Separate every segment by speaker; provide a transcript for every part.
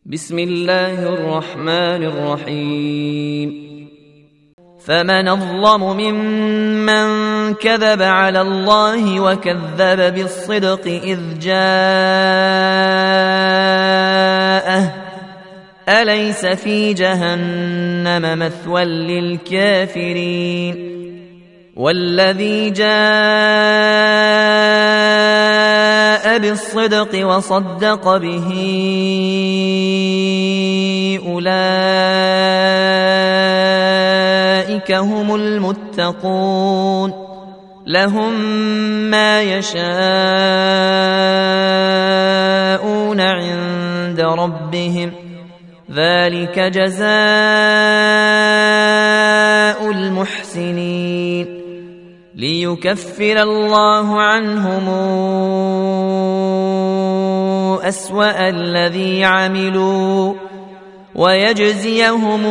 Speaker 1: بسم الله الرحمن الرحيم. فمن أظلم ممن كذب على الله وكذب بالصدق إذ جاءه أليس في جهنم مثوى للكافرين والذي جاء بالصدق وصدق به أولئك هم المتقون لهم ما يشاءون عند ربهم ذلك جزاء المحسنين ليكفر الله عنهم أسوأ الذي عملوا ويجزيهم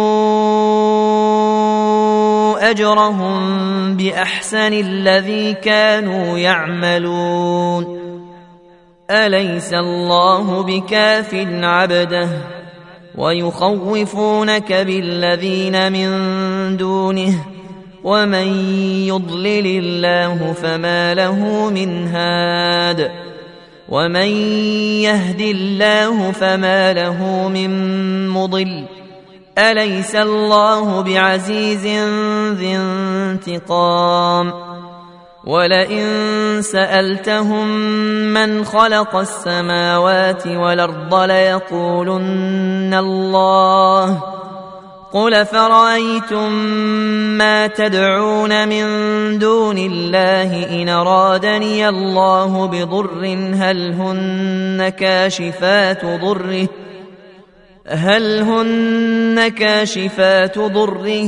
Speaker 1: أجرهم بأحسن الذي كانوا يعملون. أليس الله بكاف عبده ويخوفونك بالذين من دونه ومن يضلل الله فما له من هاد ومن يهد الله فما له من مضل. أليس الله بعزيز ذي انتقام ولئن سألتهم من خلق السماوات والأرض ليقولن الله قل فرأيتم ما تدعون من دون الله إن أرادني الله بضر هل هن كاشفات ضره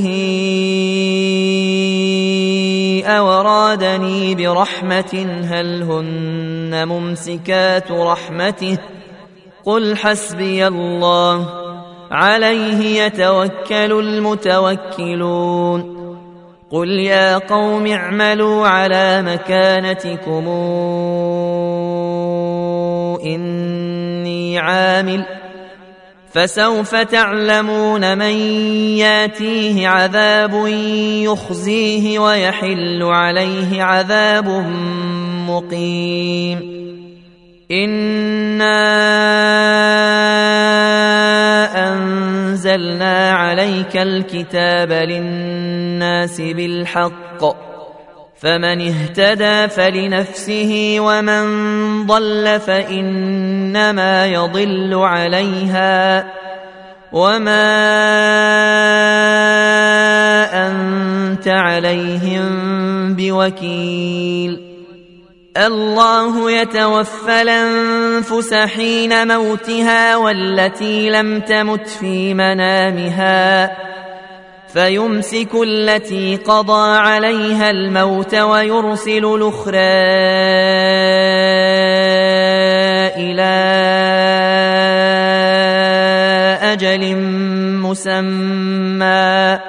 Speaker 1: أو أرادني برحمة هل هن ممسكات رحمته قل حسبي الله عليه يتوكل المتوكلون. قل يا قوم اعملوا على مكانتكم إني عامل فسوف تعلمون من ياتيه عذاب يخزيه ويحل عليه عذاب مقيم. إنا أنزلنا عليك الكتاب للناس بالحق فمن اهتدى فلنفسه ومن ضل فإنما يضل عليها وما أنت عليهم بوكيل. الله يتوفى الأنفس حين موتها والتي لم تمت في منامها فيمسك التي قضى عليها الموت ويرسل الأخرى إلى أجل مسمى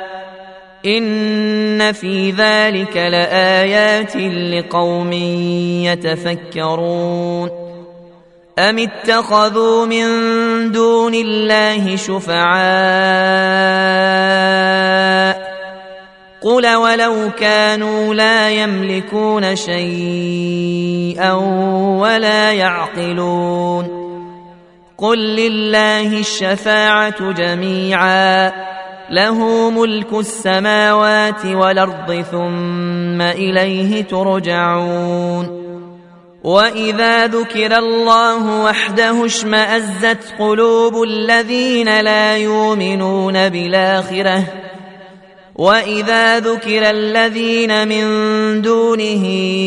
Speaker 1: إن في ذلك لآيات لقوم يتفكرون. أم اتخذوا من دون الله شفعاء قل ولو كانوا لا يملكون شيئا ولا يعقلون قل لله الشفاعة جميعا له ملك السماوات والأرض ثم إليه ترجعون. وإذا ذكر الله وحده اشمأزت قلوب الذين لا يؤمنون بالآخرة وإذا ذكر الذين من دونه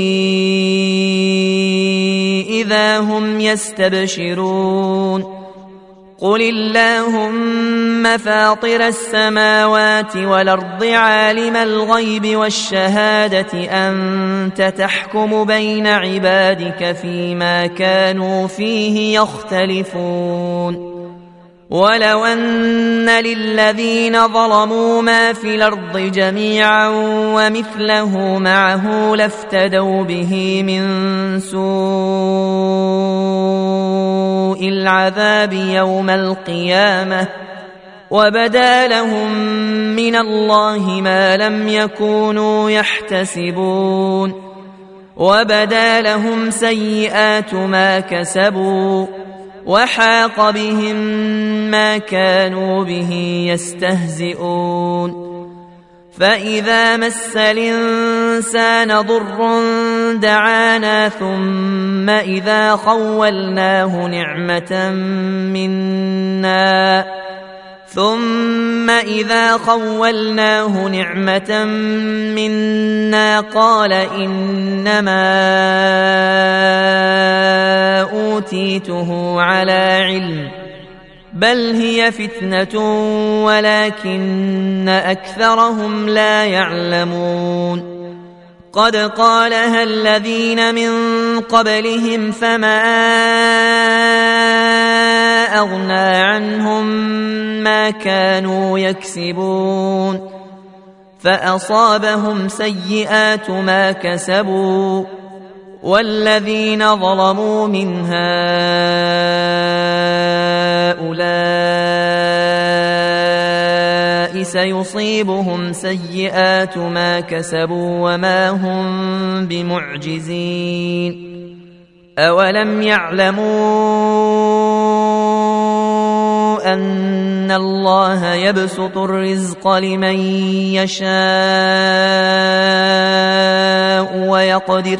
Speaker 1: إذا هم يستبشرون. قل اللهم فاطر السماوات والأرض عالم الغيب والشهادة أنت تحكم بين عبادك فيما كانوا فيه يختلفون ولو أن للذين ظلموا ما في الأرض جميعا ومثله معه لافتدوا به من سوء العذاب يوم القيامة وبدا لهم من الله ما لم يكونوا يحتسبون وبدا لهم سيئات ما كسبوا وحاق بهم ما كانوا به يستهزئون فإذا مس الإنسان ضر دعانا ثم إذا خولناه نعمة منا قال إنما أوتيته على علم بل هي فتنة ولكن أكثرهم لا يعلمون قد قالها الذين من قبلهم فما أغنى عنهم ما كانوا يكسبون فأصابهم سيئات ما كسبوا والذين ظلموا من هؤلاء سيصيبهم سيئات ما كسبوا وما هم بمعجزين أولم يعلموا أن الله يبسط الرزق لمن يشاء ويقدر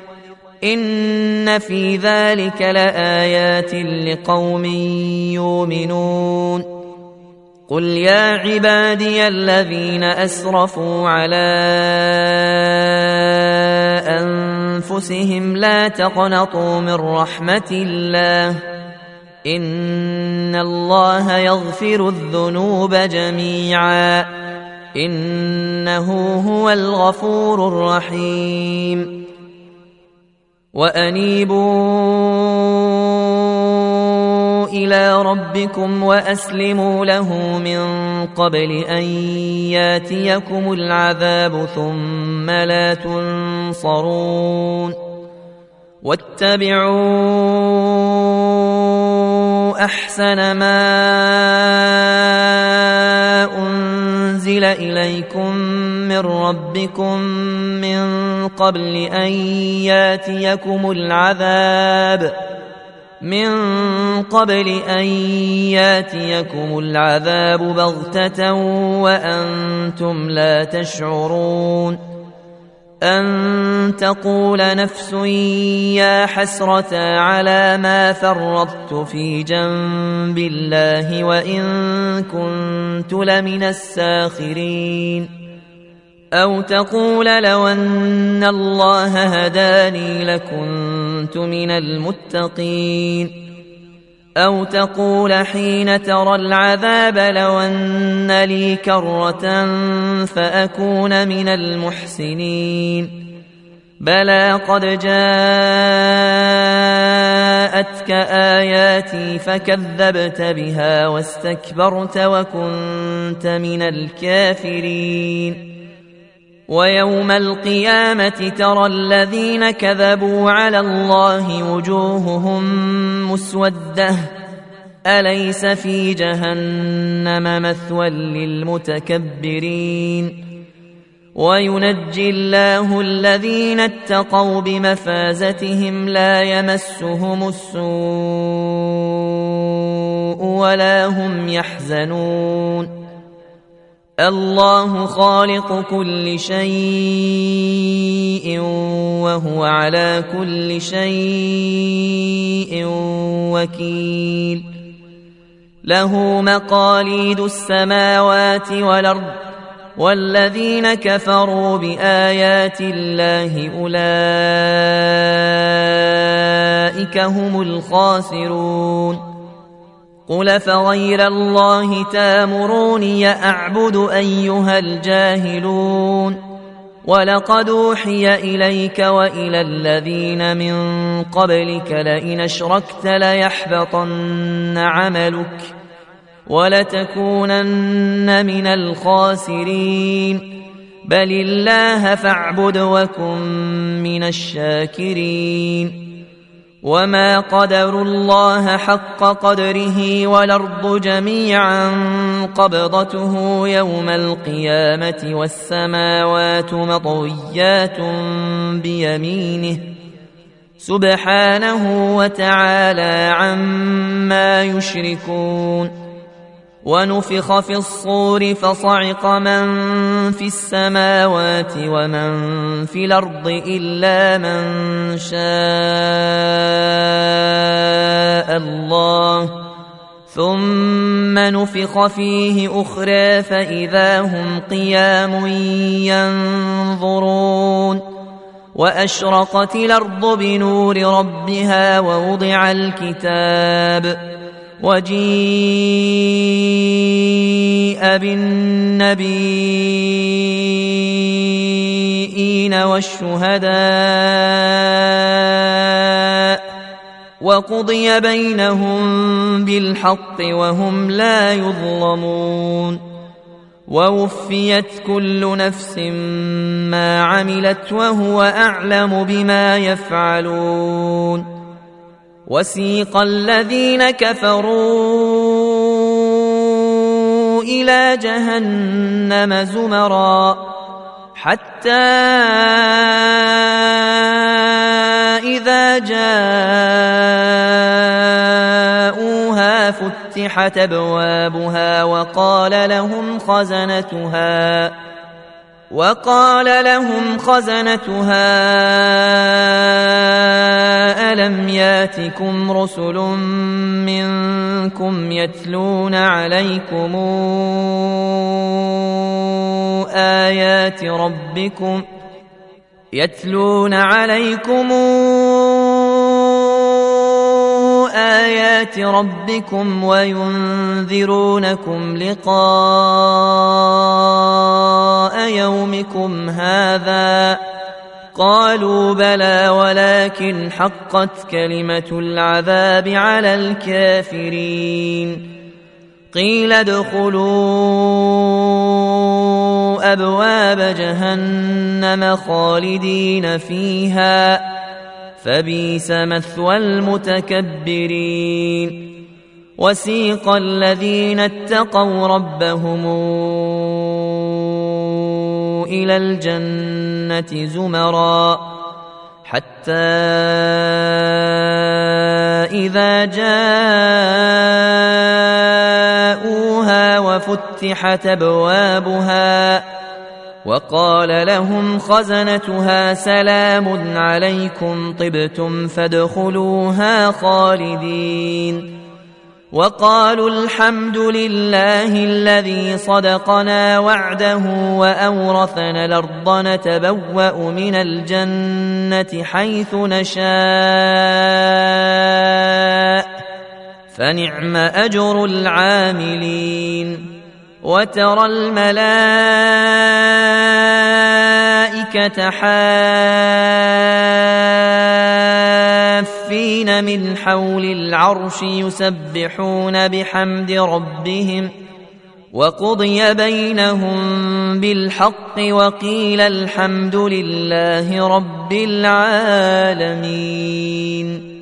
Speaker 1: إن في ذلك لآيات لقوم يؤمنون قل يا عبادي الذين أسرفوا على أنفسهم لا تقنطوا من رحمة الله إن الله يغفر الذنوب جميعا إنه هو الغفور الرحيم وأنيبوا إلى ربكم وأسلموا له من قبل أن ياتيكم العذاب ثم لا تنصرون واتبعوا أحسن ما أنزل إليكم من ربكم من قبل أن ياتيكم العذاب بغتة وأنتم لا تشعرون أن تقول نفس يا حسرة على ما فرطت في جنب الله وإن كنت لمن الساخرين أو تقول لو أن الله هداني لكنت من المتقين أو تقول حين ترى العذاب لو أن لي كرة فأكون من المحسنين بلى قد جاءتك آياتي فكذبت بها واستكبرت وكنت من الكافرين ويوم القيامة ترى الذين كذبوا على الله وجوههم مسودة أليس في جهنم مثوى للمتكبرين وينجي الله الذين اتقوا بمفازتهم لا يمسهم السوء ولا هم يحزنون الله خالق كل شيء وهو على كل شيء وكيل له مقاليد السماوات والأرض والذين كفروا بآيات الله أولئك هم الخاسرون قل فغير الله تامروني أعبد أيها الجاهلون ولقد أوحي إليك وإلى الذين من قبلك لئن أشركت ليحبطن عملك ولتكونن من الخاسرين بل الله فاعبد وكن من الشاكرين وما قدروا الله حق قدره والأرض جميعا قبضته يوم القيامة والسماوات مطويات بيمينه سبحانه وتعالى عما يشركون ونفخ في الصور فصعق من في السماوات ومن في الأرض إلا من شاء الله ثم نفخ فيه أخرى فإذا هم قيام ينظرون وأشرقت الأرض بنور ربها ووضع الكتاب وجيء بالنبيين والشهداء وقضي بينهم بالحق وهم لا يظلمون ووفيت كل نفس ما عملت وهو أعلم بما يفعلون وسيق الذين كفروا إلى جهنم زمرا حتى إذا جاءوها فتحت أبوابها وقال لهم خزنتها ألم ياتكم رسل منكم يتلون عليكم آيات ربكم وينذرونكم لقاء يومكم هذا قالوا بلى ولكن حقت كلمة العذاب على الكافرين قيل ادخلوا أبواب جهنم خالدين فيها فبئس مثوى المتكبرين وسيق الذين اتقوا ربهم إلى الجنة زمرا حتى إذا جاءوها وفتحت أبوابها وقال لهم خزنتها سلام عليكم طبتم فادخلوها خالدين وقالوا الحمد لله الذي صدقنا وعده وأورثنا الأرض نتبوأ من الجنة حيث نشاء فنعم أجر العاملين وترى الملائكة حافين من حول العرش يسبحون بحمد ربهم وقضي بينهم بالحق وقيل الحمد لله رب العالمين.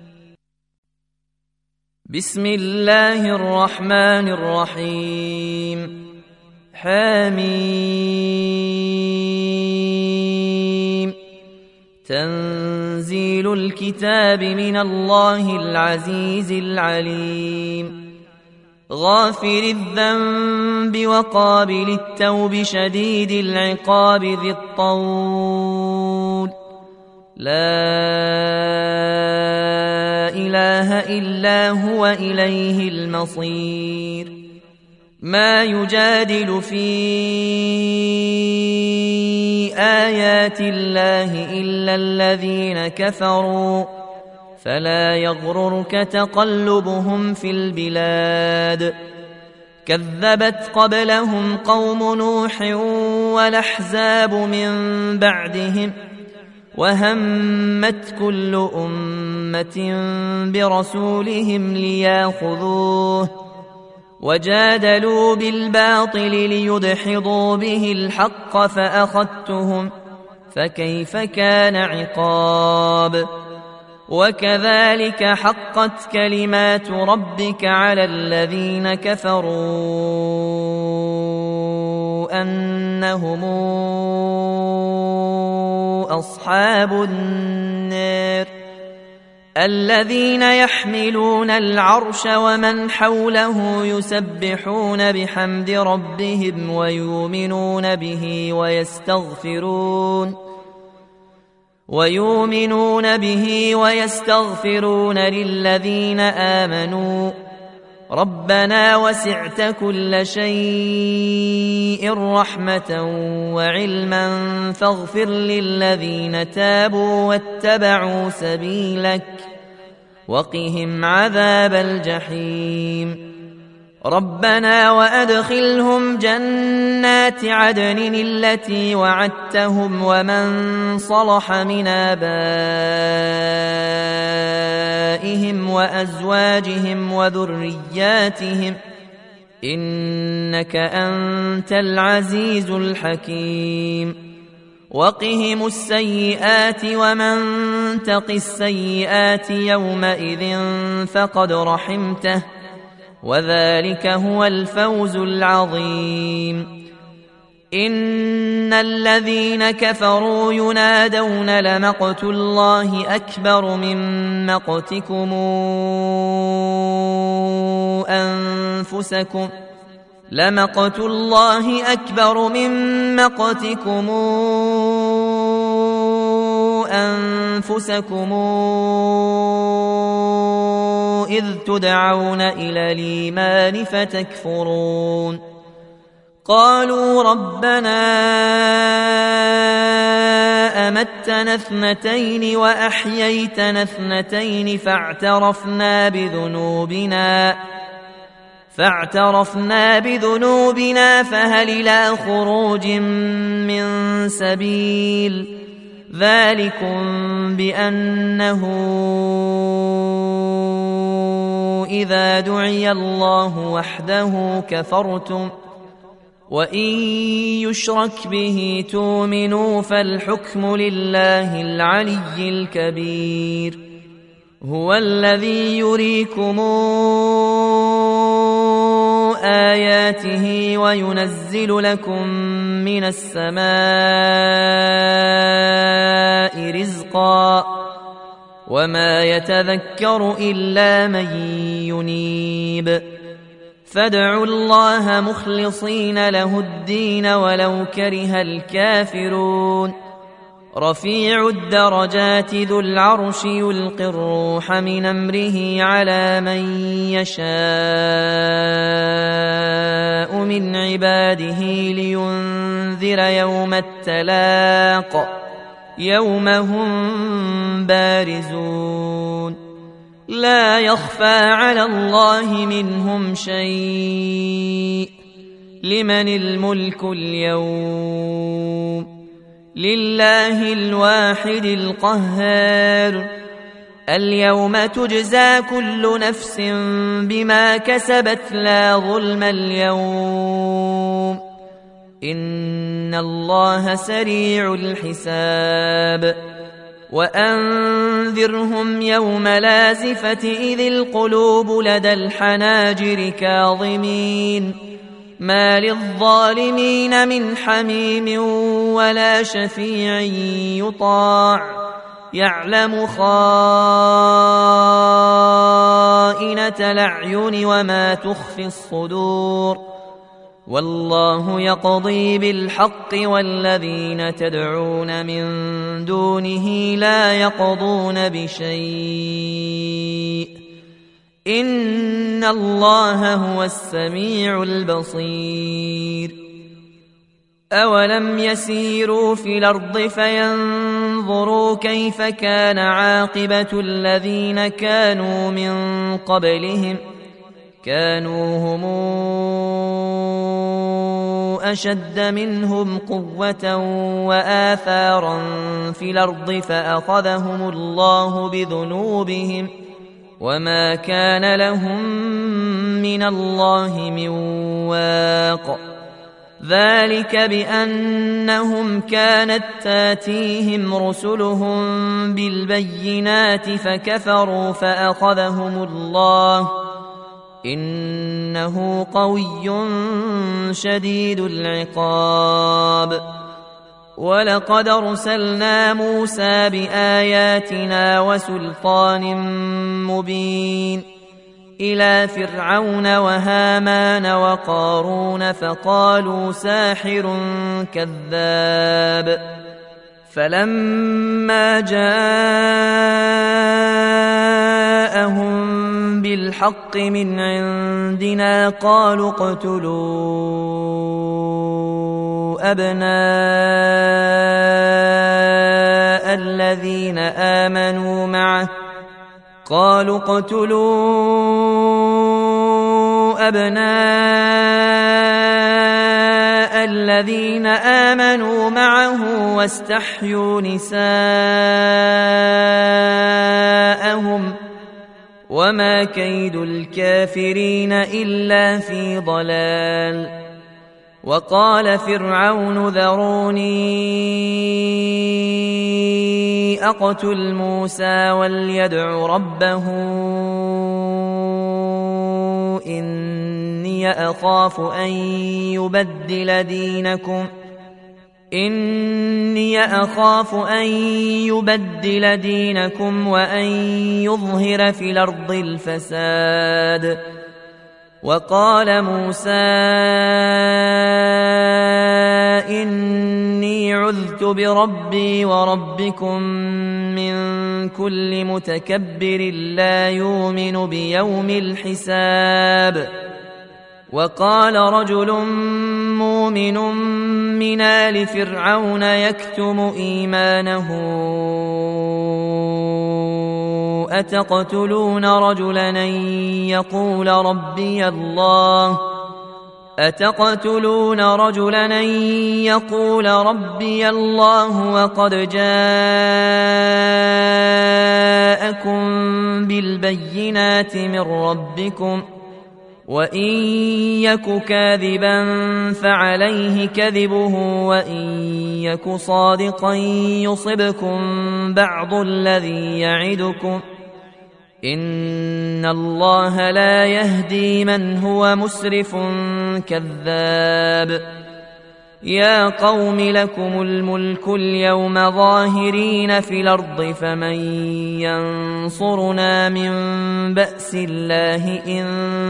Speaker 1: بسم الله الرحمن الرحيم. حميم. تنزيل الكتاب من الله العزيز العليم. غافر الذنب وقابل التوب شديد العقاب ذي الطول لا إله إلا هو إليه المصير. ما يجادل في آيات الله إلا الذين كفروا فلا يغررك تقلبهم في البلاد. كذبت قبلهم قوم نوح والأحزاب من بعدهم وهمت كل أمة برسولهم ليأخذوه وجادلوا بالباطل ليدحضوا به الحق فأخذتهم فكيف كان عقاب وكذلك حقت كلمات ربك على الذين كفروا أنهم أصحاب النار الذين يحملون العرش ومن حوله يسبحون بحمد ربهم ويؤمنون به ويستغفرون للذين آمنوا ربنا وسعت كل شيء رحمة وعلما فاغفر للذين تابوا واتبعوا سبيلك وقهم عذاب الجحيم ربنا وأدخلهم جنات عدن التي وعدتهم ومن صلح من آبائهم وأزواجهم وذرياتهم إنك أنت العزيز الحكيم وقهم السيئات ومن تق السيئات يومئذ فقد رحمته وذلك هو الفوز العظيم إن الذين كفروا ينادون لمقت الله أكبر من مقتكم أنفسكم إذ تدعون إلى الإيمان فتكفرون قالوا ربنا أمتنا اثنتين وأحييتنا اثنتين فاعترفنا بذنوبنا فهل إلى خروج من سبيل ذلكم بأنه إذا دعي الله وحده كفرتم وإن يشرك به تؤمنوا فالحكم لله العلي الكبير هو الذي يريكم آياته وينزل لكم من السماء رزقا وما يتذكر إلا من ينيب فادعوا الله مخلصين له الدين ولو كره الكافرون رفيع الدرجات ذو العرش يلقي الروح من أمره على من يشاء من عباده لينذر يوم التلاق يوم هم بارزون لا يخفى على الله منهم شيء لمن الملك اليوم لله الواحد القهار اليوم تجزى كل نفس بما كسبت لا ظلم اليوم إن الله سريع الحساب وأنذرهم يوم لازفة إذ القلوب لدى الحناجر كاظمين ما للظالمين من حميم ولا شفيع يطاع يعلم خائنة الأعين وما تخفي الصدور والله يقضي بالحق والذين تدعون من دونه لا يقضون بشيء إن الله هو السميع البصير أولم يسيروا في الأرض فينظروا كيف كان عاقبة الذين كانوا من قبلهم كانوا هم أشد منهم قوة وآثارا في الأرض فأخذهم الله بذنوبهم وما كان لهم من الله من واق. ذلك بأنهم كانت تاتيهم رسلهم بالبينات فكفروا فأخذهم الله إنه قوي شديد العقاب. ولقد أرسلنا موسى بآياتنا وسلطان مبين إلى فرعون وهامان وقارون فقالوا ساحر كذاب. فلما جاءهم بالحق من عندنا قالوا اقتلوا أبناء الذين آمنوا معه واستحيوا نساءهم وما كيد الكافرين إلا في ضلال. وقال فرعون ذروني أقتل موسى وليدع ربه إني أخاف أن يبدل دينكم وأن يظهر في الأرض الفساد. وقال موسى إني عذت بربي وربكم من كل متكبر لا يؤمن بيوم الحساب. وقال رجل مؤمن من آل فرعون يكتم إيمانه أتقتلون رجلا أن يقول ربي الله وقد جاءكم بالبينات من ربكم وإن يك كاذبا فعليه كذبه وإن يك صادقا يصبكم بعض الذي يعدكم إن الله لا يهدي من هو مسرف كذاب. يا قوم لكم الملك اليوم ظاهرين في الأرض فمن ينصرنا من بأس الله إن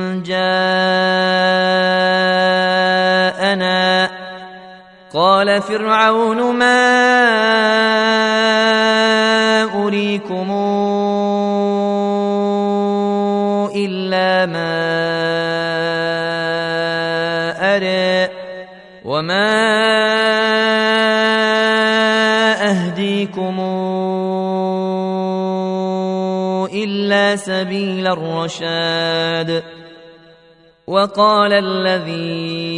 Speaker 1: جاءنا. قال فرعون ما أريكم إلا ما أرى وما أهديكم إلا سبيل الرشاد. وقال الذي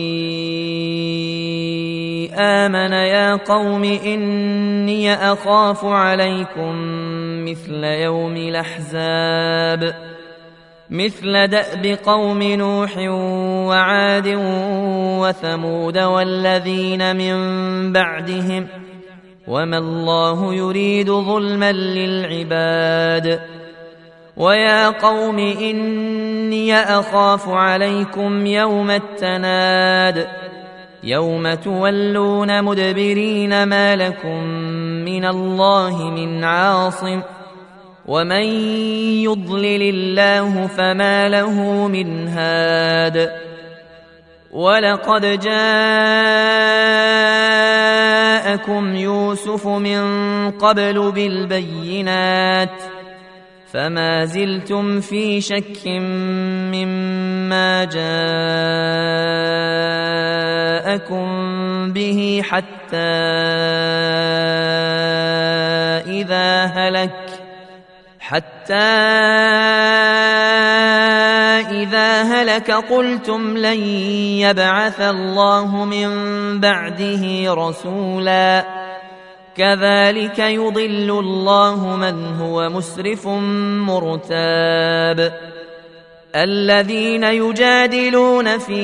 Speaker 1: آمن يا قوم إني أخاف عليكم مثل يوم الأحزاب مثل دأب قوم نوح وعاد وثمود والذين من بعدهم وما الله يريد ظلما للعباد. ويا قوم إني أخاف عليكم يوم التناد يوم تولون مدبرين ما لكم من الله من عاصم ومن يضلل الله فما له من هاد. ولقد جاءكم يوسف من قبل بالبينات فما زلتم في شك مما جاءكم به حتى إذا هلك قلتم لن يبعث الله من بعده رسولا كذلك يضل الله من هو مسرف مرتاب الذين يجادلون في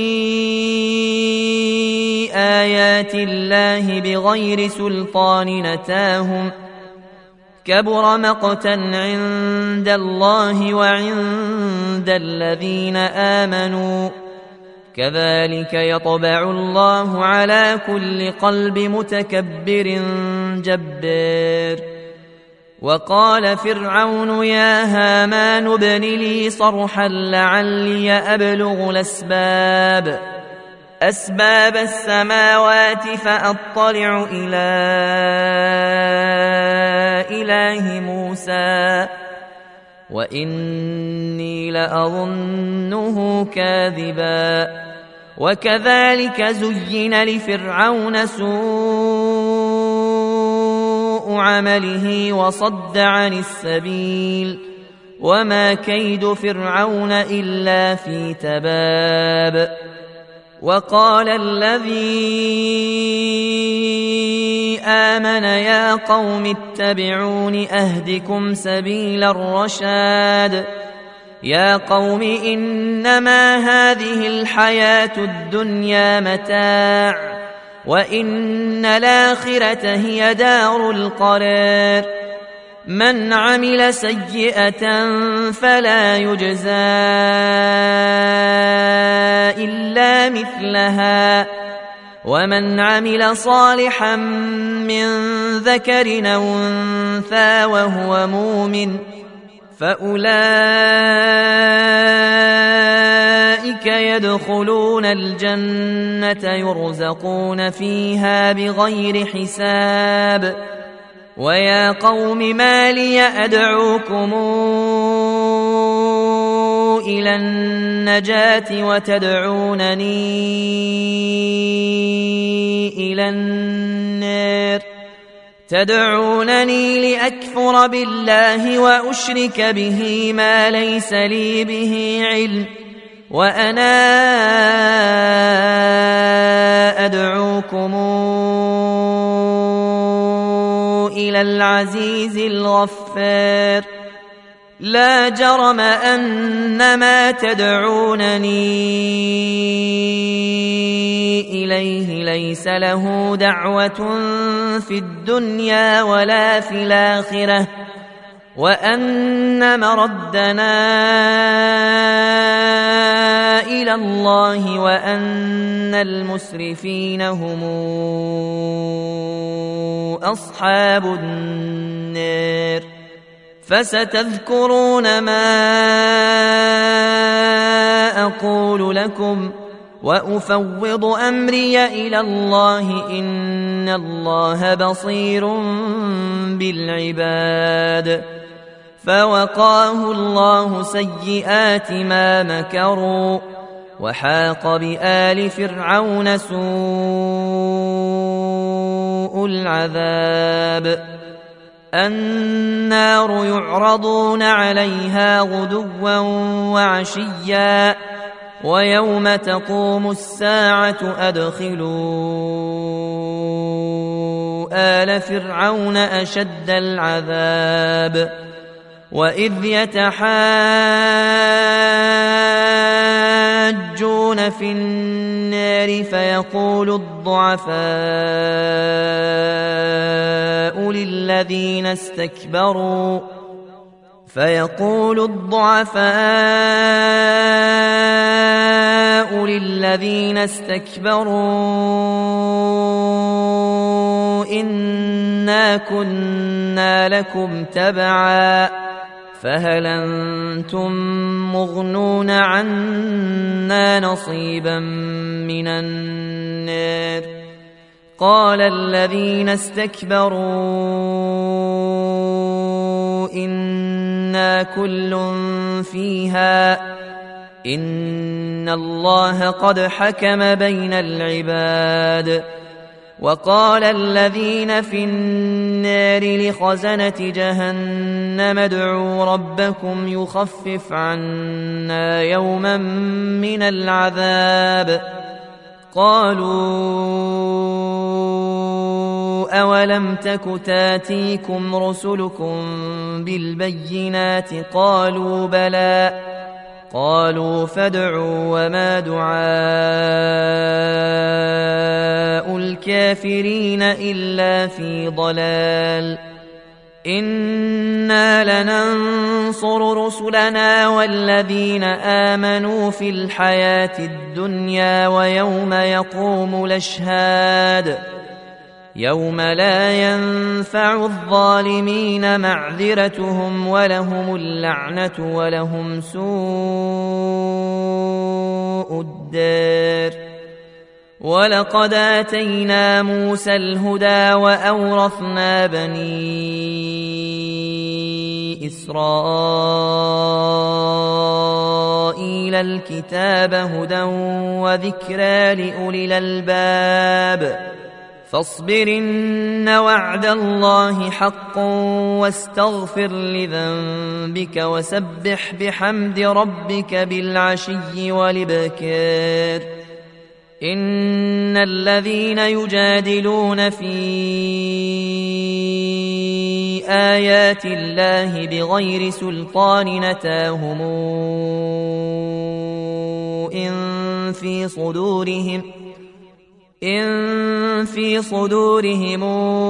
Speaker 1: آيات الله بغير سلطان نتاهم كبر مقتا عند الله وعند الذين آمنوا كذلك يطبع الله على كل قلب متكبر جبار وقال فرعون يا هامان ابن لي صرحا لعلي أبلغ أسباب السماوات فأطلع إلى إله موسى وإني لأظنه كاذبا وكذلك زين لفرعون سوء عمله وصد عن السبيل وما كيد فرعون إلا في تباب وقال الذي آمن يا قوم اتبعون أهدكم سبيل الرشاد يا قوم إنما هذه الحياة الدنيا متاع وإن الآخرة هي دار القرار من عمل سيئة فلا يجزى إلا مثلها ومن عمل صالحا من ذكر أو أنثى وهو مؤمن فأولئك يدخلون الجنة يرزقون فيها بغير حساب ويا قوم ما لي أدعوكم إلى النجاة وتدعونني إلى النار تدعونني لأكفر بالله وأشرك به ما ليس لي به علم وأنا أدعوكم إلى العزيز الغفار لا جرم أن ما تدعونني إليه ليس له دعوة في الدنيا ولا في الآخرة وأن مردنا إلى الله وأن المسرفين هم أصحاب النار فستذكرون ما أقول لكم وأفوض أمري إلى الله إن الله بصير بالعباد فوقاه الله سيئات ما مكروا وحاق بآل فرعون سوء العذاب النار يعرضون عليها غدوا وعشيا ويوم تقوم الساعة أدخلوا آل فرعون أشد العذاب وإذ يتحاجون في النار فيقول الضعفاء للذين استكبروا إنا كنا لكم تبعا فهل أنتم مغنون عنا نصيبا من النار قال الذين استكبروا إنا كل فيها إن الله قد حكم بين العباد وقال الذين في النار لخزنة جهنم ادعوا ربكم يخفف عنا يوما من العذاب قالوا أولم تك تاتيكم رسلكم بالبينات قالوا بلى قالوا فادعوا وما دعاء الكافرين إلا في ضلال إنا لننصر رسلنا والذين آمنوا في الحياة الدنيا ويوم يقوم الأشهاد يوم لا ينفع الظالمين معذرتهم ولهم اللعنة ولهم سوء الدار ولقد آتينا موسى الهدى وأورثنا بني إسرائيل الكتاب هدى وذكرى لأولي الألباب فاصبر إن وعد الله حق واستغفر لذنبك وسبح بحمد ربك بالعشي والإبكار إن الذين يجادلون في آيات الله بغير سلطان نتاهم إن في صدورهم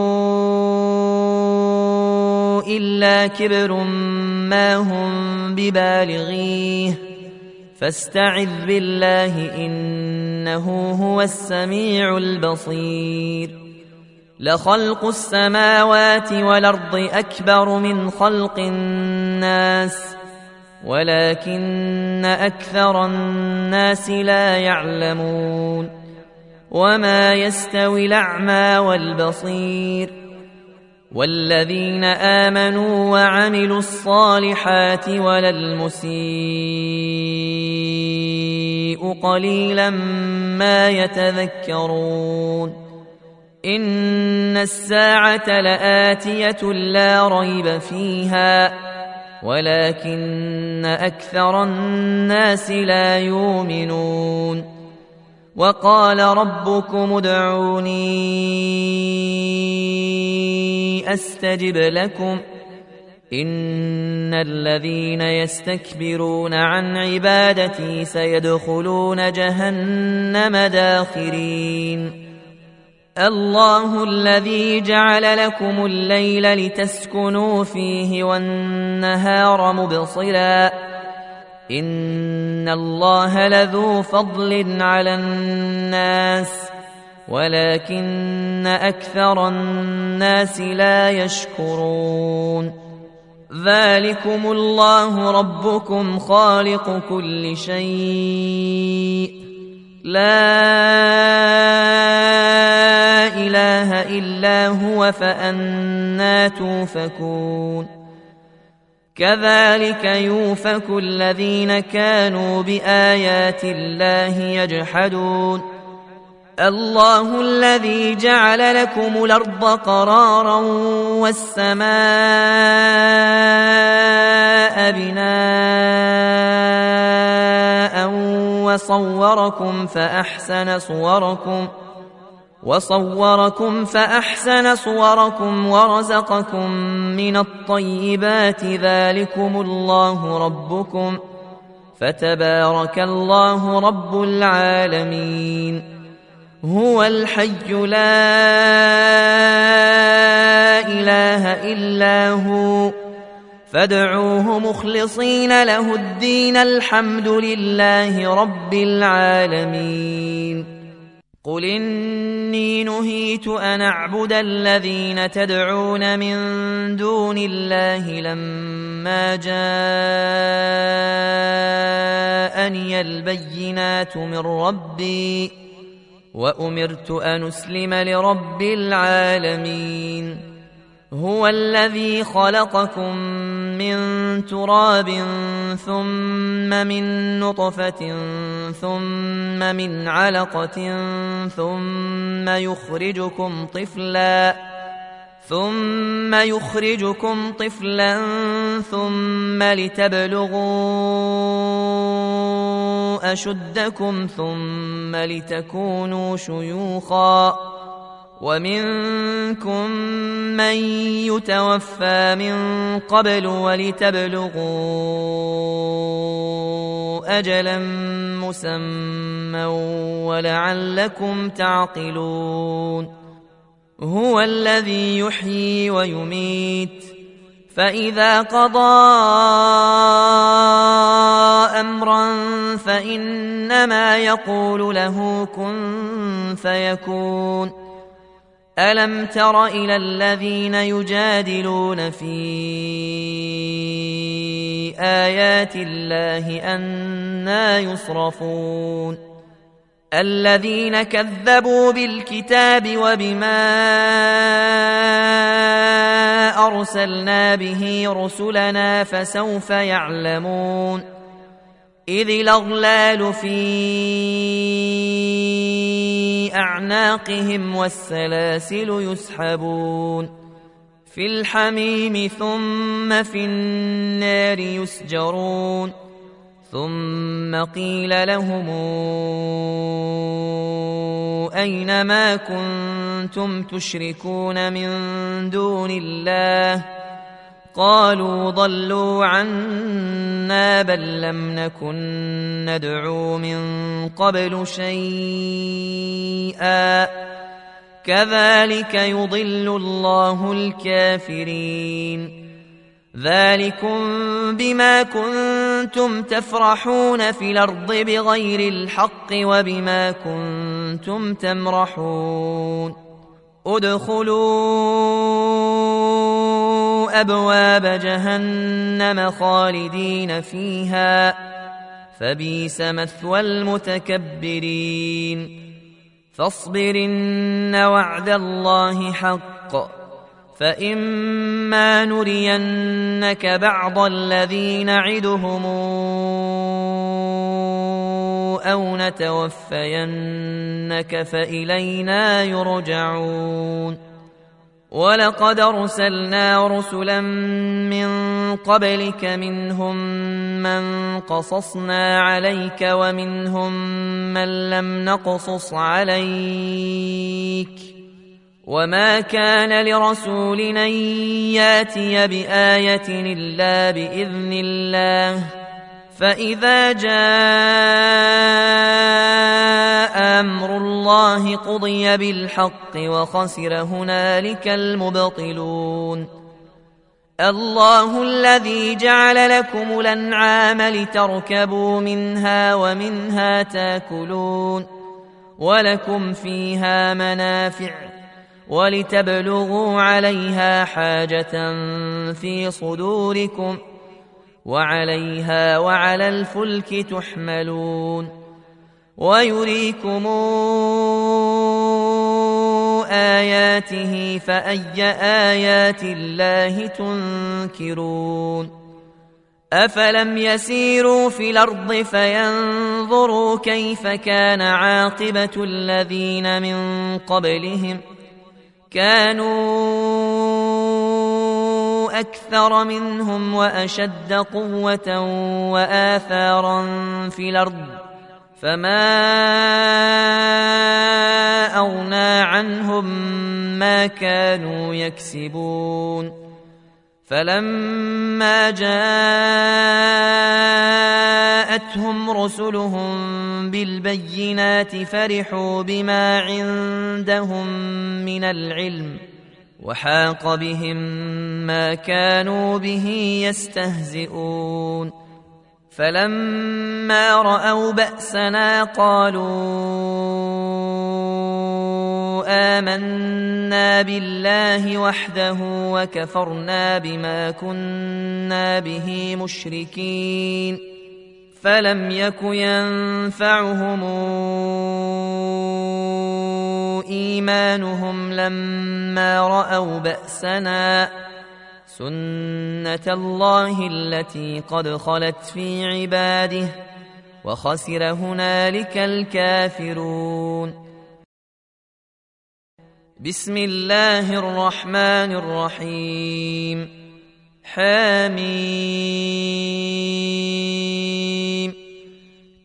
Speaker 1: إلا كبر ما هم ببالغيه فاستعذ بالله إنه هو السميع البصير لخلق السماوات والأرض أكبر من خلق الناس ولكن أكثر الناس لا يعلمون وما يستوي الأعمى والبصير والذين آمنوا وعملوا الصالحات ولا المسيء قليلا ما يتذكرون إن الساعة لآتية لا ريب فيها ولكن أكثر الناس لا يؤمنون وقال ربكم ادعوني أستجب لكم إن الذين يستكبرون عن عبادتي سيدخلون جهنم داخرين الله الذي جعل لكم الليل لتسكنوا فيه والنهار مبصرا إن الله لذو فضل على الناس ولكن أكثر الناس لا يشكرون ذلكم الله ربكم خالق كل شيء لا إله إلا هو فأنى توفكون كذلك يؤفك الذين كانوا بآيات الله يجحدون الله الذي جعل لكم الأرض قرارا والسماء بناء وصوركم فأحسن صوركم ورزقكم من الطيبات ذلكم الله ربكم فتبارك الله رب العالمين هو الحي لا إله إلا هو فادعوه مخلصين له الدين الحمد لله رب العالمين قل إني نهيت أن أعبد الذين تدعون من دون الله لما جاءني البينات من ربي وأمرت أن أسلم لرب العالمين هو الذي خلقكم من تراب ثم من نطفة ثم من علقة ثم يخرجكم طفلا ثم لتبلغوا أشدكم ثم لتكونوا شيوخا ومنكم من يتوفى من قبل ولتبلغوا أجلا مسمى ولعلكم تعقلون هو الذي يحيي ويميت فإذا قضى أمرا فإنما يقول له كن فيكون ألم تر إلى الذين يجادلون في آيات الله أنى يصرفون الذين كذبوا بالكتاب وبما أرسلنا به رسلنا فسوف يعلمون إذ الأغلال في أعناقهم والسلاسل يسحبون في الحميم ثم في النار يسجرون ثم قيل لهم أين ما كنتم تشركون من دون الله قالوا ضلوا عنا بل لم نكن ندعو من قبل شيئا كذلك يضل الله الكافرين ذلكم بما كنتم تفرحون في الأرض بغير الحق وبما كنتم تمرحون ادخلوا أبواب جهنم خالدين فيها فبئس مثوى المتكبرين فاصبر إن وعد الله حق فإما نرينك بعض الذي نعدهم أو نتوفينك فإلينا يرجعون ولقد أرسلنا رسلا من قبلك منهم من قصصنا عليك ومنهم من لم نقصص عليك وما كان لرسول أن ياتي بآية إلا بإذن الله فإذا جاء أمر الله قضي بالحق وخسر هنالك المبطلون الله الذي جعل لكم الأنعام لتركبوا منها ومنها تاكلون ولكم فيها منافع ولتبلغوا عليها حاجة في صدوركم وعليها وعلى الفلك تحملون ويريكم آياته فأي آيات الله تنكرون أفلم يسيروا في الأرض فينظروا كيف كان عاقبة الذين من قبلهم كانوا أكثر منهم وأشد قوة وآثارا في الأرض فما أغنى عنهم ما كانوا يكسبون فلما جاءتهم رسلهم بالبينات فرحوا بما عندهم من العلم وحاق بهم ما كانوا به يستهزئون فلما رأوا بأسنا قالوا آمنا بالله وحده وكفرنا بما كنا به مشركين فلم يك ينفعهم إيمانهم لما رأوا بأسنا سنة الله التي قد خلت في عباده وخسر هنالك الكافرون بسم الله الرحمن الرحيم حميم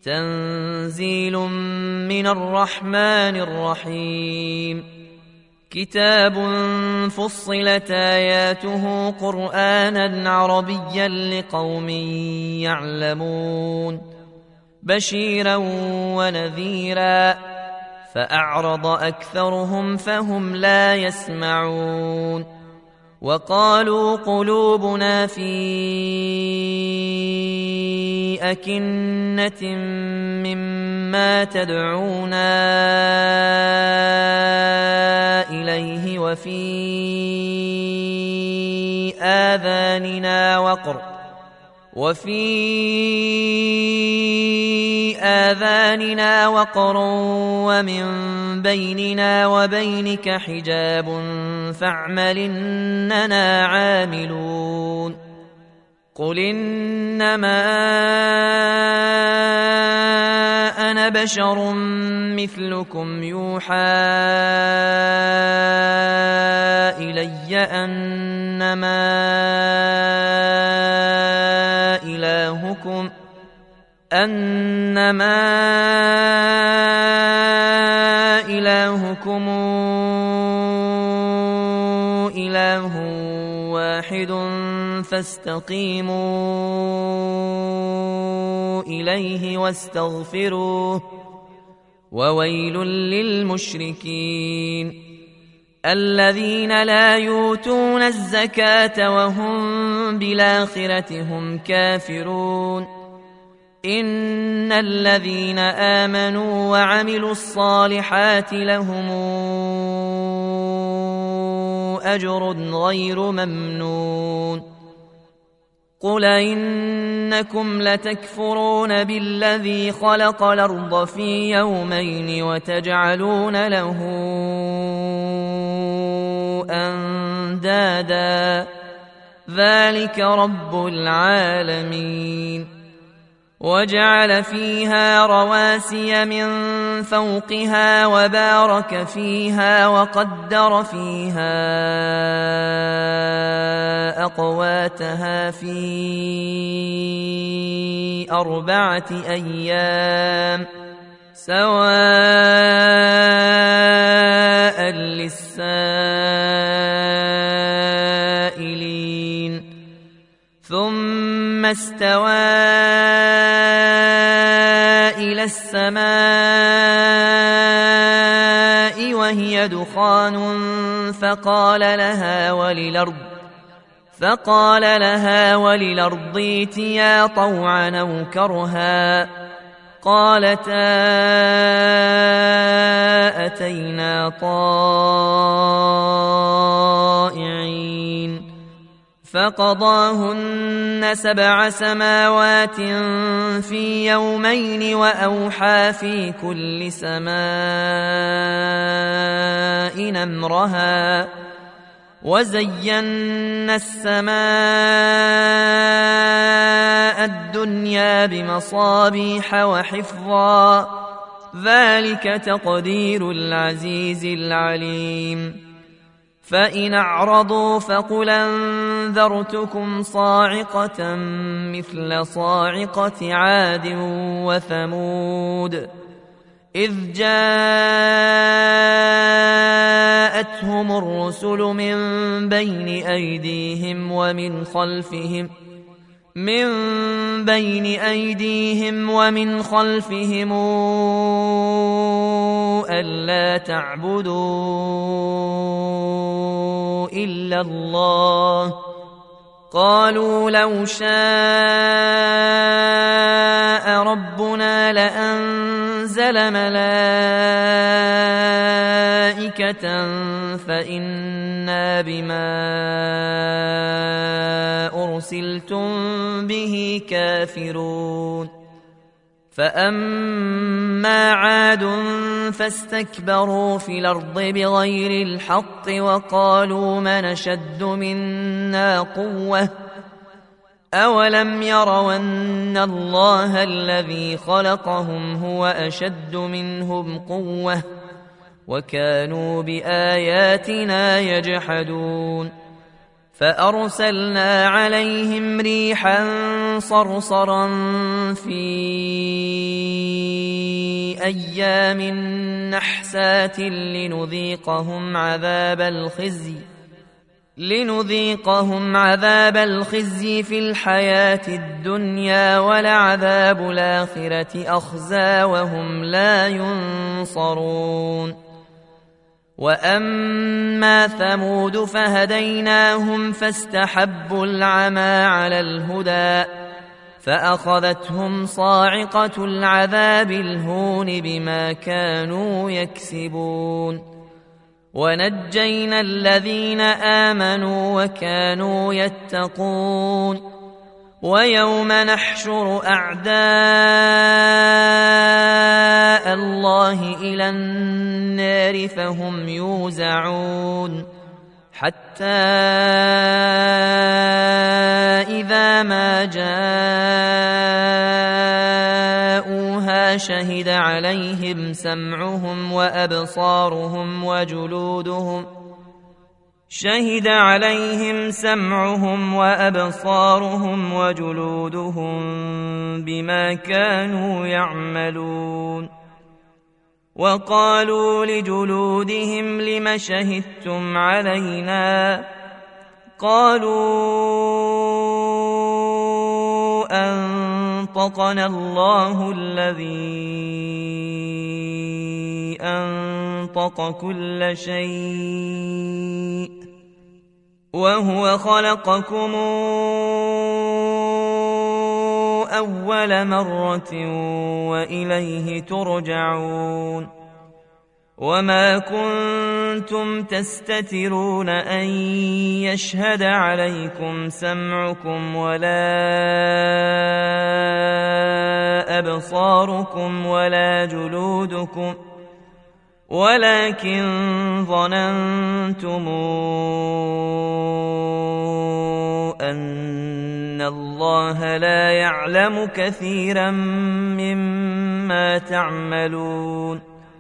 Speaker 1: تنزيل من الرحمن الرحيم كتاب فصلت آياته قرآنا عربيا لقوم يعلمون بشيرا ونذيرا فأعرض أكثرهم فهم لا يسمعون وقالوا قلوبنا في أكنة مما تدعونا إليه وفي آذاننا وقر ومن بيننا وبينك حجاب فاعمل إننا عاملون قل إنما أنا بشر مثلكم يوحى إلي أنما إلهكم إله واحد فاستقيموا إليه واستغفروه وويل للمشركين الذين لا يؤتون الزكاة وهم بالآخرة هم كافرون إن الذين آمنوا وعملوا الصالحات لهم أجر غير ممنون قل إنكم لتكفرون بالذي خلق الأرض في يومين وتجعلون له أندادا ذلك رب العالمين وجعل فيها رواسي من فوقها وبارك فيها وقدر فيها أقواتها في 4 أيام سواء للسائلين ثم استوى إلى السماء وهي دخان فقال لها وللأرض ائتيا طوعا أو كرها قالتا أتينا طائعين فقضاهن 7 سماوات في يومين وأوحى في كل سماء أمرها وزينا السماء الدنيا بمصابيح وحفظا ذلك تقدير العزيز العليم فإن أعرضوا فقل أنذرتكم صاعقة مثل صاعقة عاد وثمود إذ جاءتهم الرسل من بين أيديهم ومن خلفهم ألا تعبدوا إلا الله قالوا لو شاء ربنا لأنزل ملائكة فإنا بما أرسلتم به كافرون فأما عاد فاستكبروا في الأرض بغير الحق وقالوا من أشد منا قوة أولم يروا أن الله الذي خلقهم هو أشد منهم قوة وكانوا بآياتنا يجحدون فأرسلنا عليهم ريحا صرصرا في أيام نحس حسات لنذيقهم عذاب الخزي في الحياة الدنيا ولعذاب الآخرة أخزى وهم لا ينصرون. وأما ثمود فهديناهم فاستحبوا العمى على الهدى فأخذتهم صاعقة العذاب الهون بما كانوا يكسبون. ونجينا الذين آمنوا وكانوا يتقون. ويوم نحشر أعداء الله إلى النار فهم يوزعون حتى إذا ما جاءوها شهد عليهم سمعهم وأبصارهم وجلودهم بما كانوا يعملون. وقالوا لجلودهم لم شهدتم علينا قالوا أنطقنا الله الذي أنطق كل شيء وهو خلقكم أول مرة وإليه ترجعون. وما كنتم تستترون أن يشهد عليكم سمعكم ولا أبصاركم ولا جلودكم ولكن ظننتم أن الله لا يعلم كثيرا مما تعملون.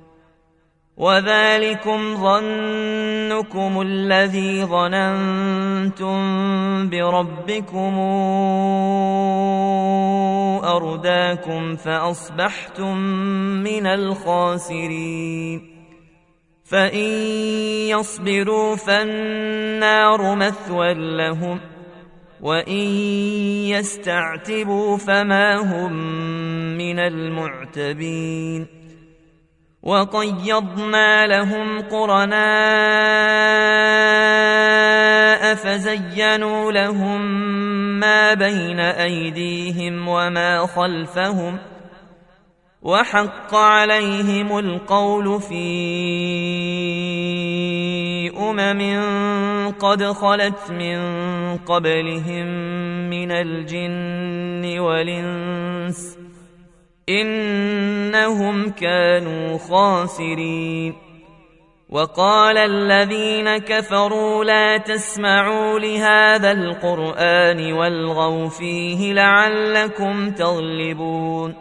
Speaker 1: وذلكم ظنكم الذي ظننتم بربكم أرداكم فأصبحتم من الخاسرين. فإن يصبروا فالنار مثوى لهم وإن يستعتبوا فما هم من المعتبين. وقيضنا لهم قرناء فزينوا لهم ما بين أيديهم وما خلفهم وحق عليهم القول في قد خلت من قبلهم من الجن والإنس إنهم كانوا خاسرين. وقال الذين كفروا لا تسمعوا لهذا القرآن والغوا فيه لعلكم تغلبون.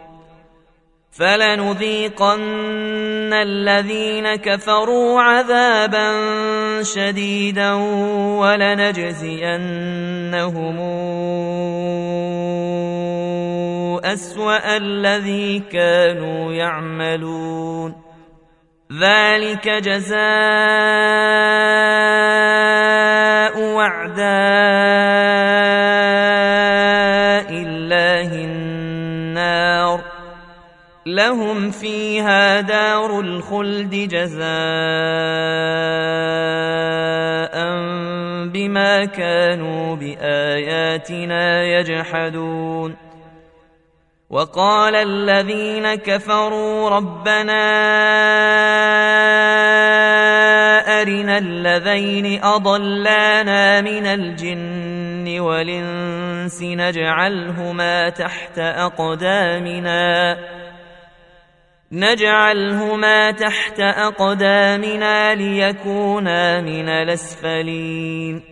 Speaker 1: فلنذيقن الذين كفروا عذابا شديدا ولنجزينهم أسوأ الذي كانوا يعملون. ذلك جزاء أعداء الله النار لهم فيها دار الخلد جزاء بما كانوا بآياتنا يجحدون. وقال الذين كفروا ربنا أرنا الذين أضلانا من الجن والإنس نجعلهما تحت أقدامنا ليكونا من الأسفلين.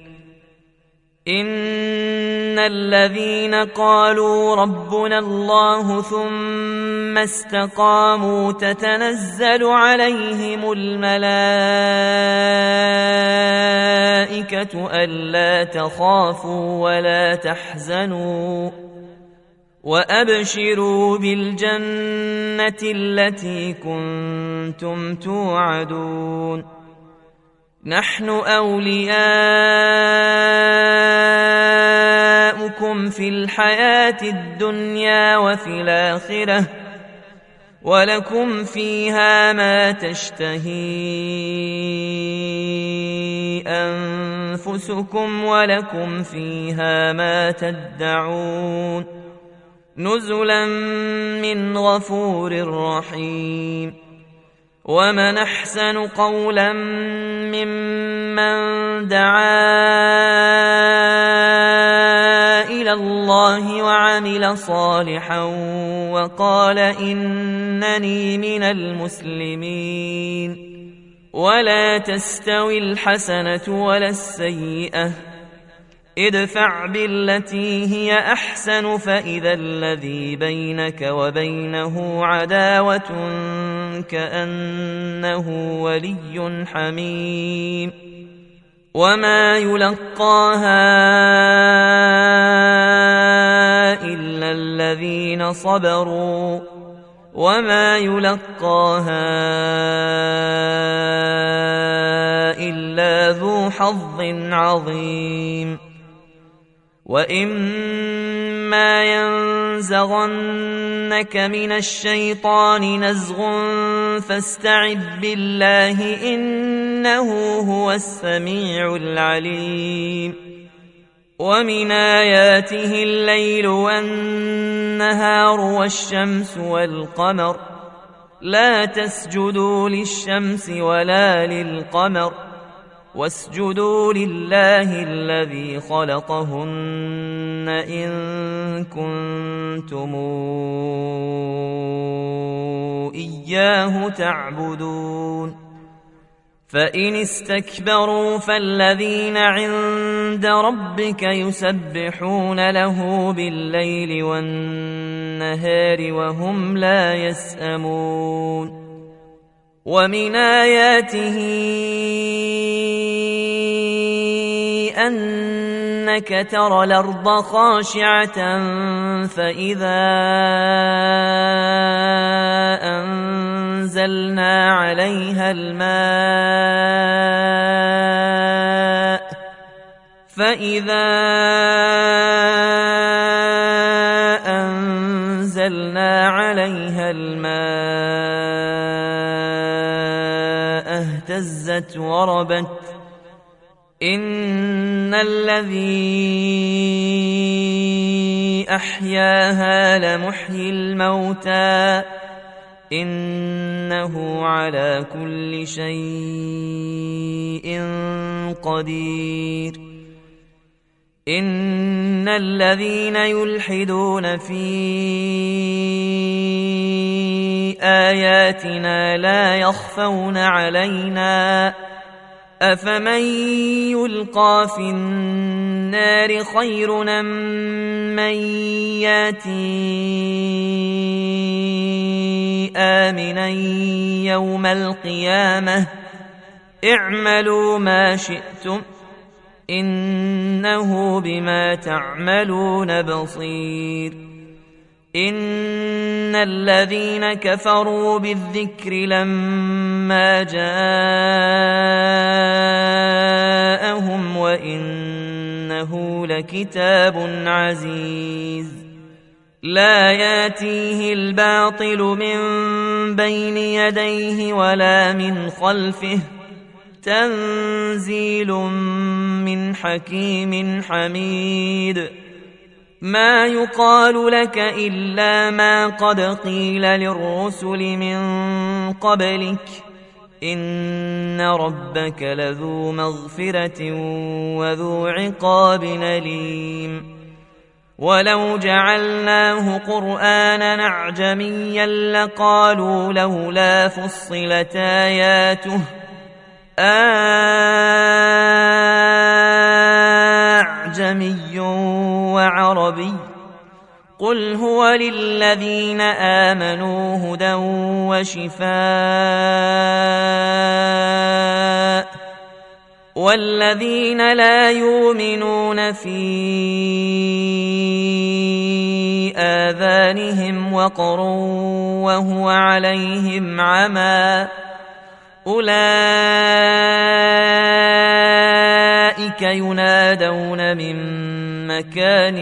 Speaker 1: إن الذين قالوا ربنا الله ثم استقاموا تتنزل عليهم الملائكة ألا تخافوا وأبشروا بالجنة التي كنتم توعدون نحن أولياؤكم في الحياة الدنيا وفي الآخرة ولكم فيها ما تشتهي أنفسكم ولكم فيها ما تدعون نزلا من غفور رحيم ومن أحسن قولا ممن دعا إلى الله وعمل صالحا وقال إنني من المسلمين ولا تستوي الحسنة ولا السيئة ادفع بالتي هي أحسن فإذا الذي بينك وبينه عداوة كأنه ولي حميم وما يلقاها إلا الذين صبروا وما يلقاها إلا ذو حظ عظيم وإما ينزغنك من الشيطان نزغ فاستعذ بالله إنه هو السميع العليم ومن آياته الليل والنهار والشمس والقمر لا تسجدوا للشمس ولا للقمر واسجدوا لله الذي خلقهن إن كنتم إياه تعبدون فإن استكبروا فالذين عند ربك يسبحون له بالليل والنهار وهم لا يسأمون ومن آياته أنك ترى الأرض خاشعة فإذا أنزلنا عليها الماء اهتزت وربت إن الذي أحياها لمحيي الموتى إنه على كل شيء قدير إن الذين يلحدون في آياتنا لا يخفون علينا أفمن يلقى في النار خير أم من ياتي آمنا يوم القيامة اعملوا ما شئتم إنه بما تعملون بصير إن الذين كفروا بالذكر لما جاءهم وإنه لكتاب عزيز لا ياتيه الباطل من بين يديه ولا من خلفه تنزيل من حكيم حميد ما يقال لك إلا ما قد قيل للرسل من قبلك إن ربك لذو مغفرة وذو عقاب أليم ولو جعلناه قرآنا أعجميا لقالوا لولا فصلت آياته أعجمي وعربي قل هو للذين آمنوا هدى وشفاء والذين لا يؤمنون في آذانهم وقر وهو عليهم عمى أولئك ينادون من مكان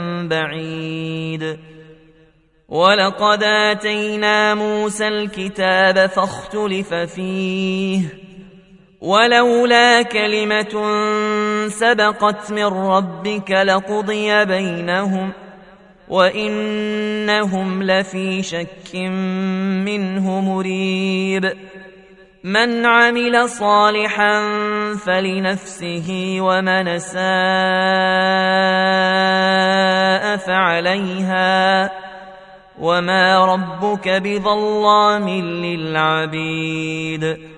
Speaker 1: بعيد ولقد آتينا موسى الكتاب فاختلف فيه ولولا كلمة سبقت من ربك لقضي بينهم وإنهم لفي شك منه مريب من عمل صالحا فلنفسه ومن أساء فعليها وما ربك بظلام للعبيد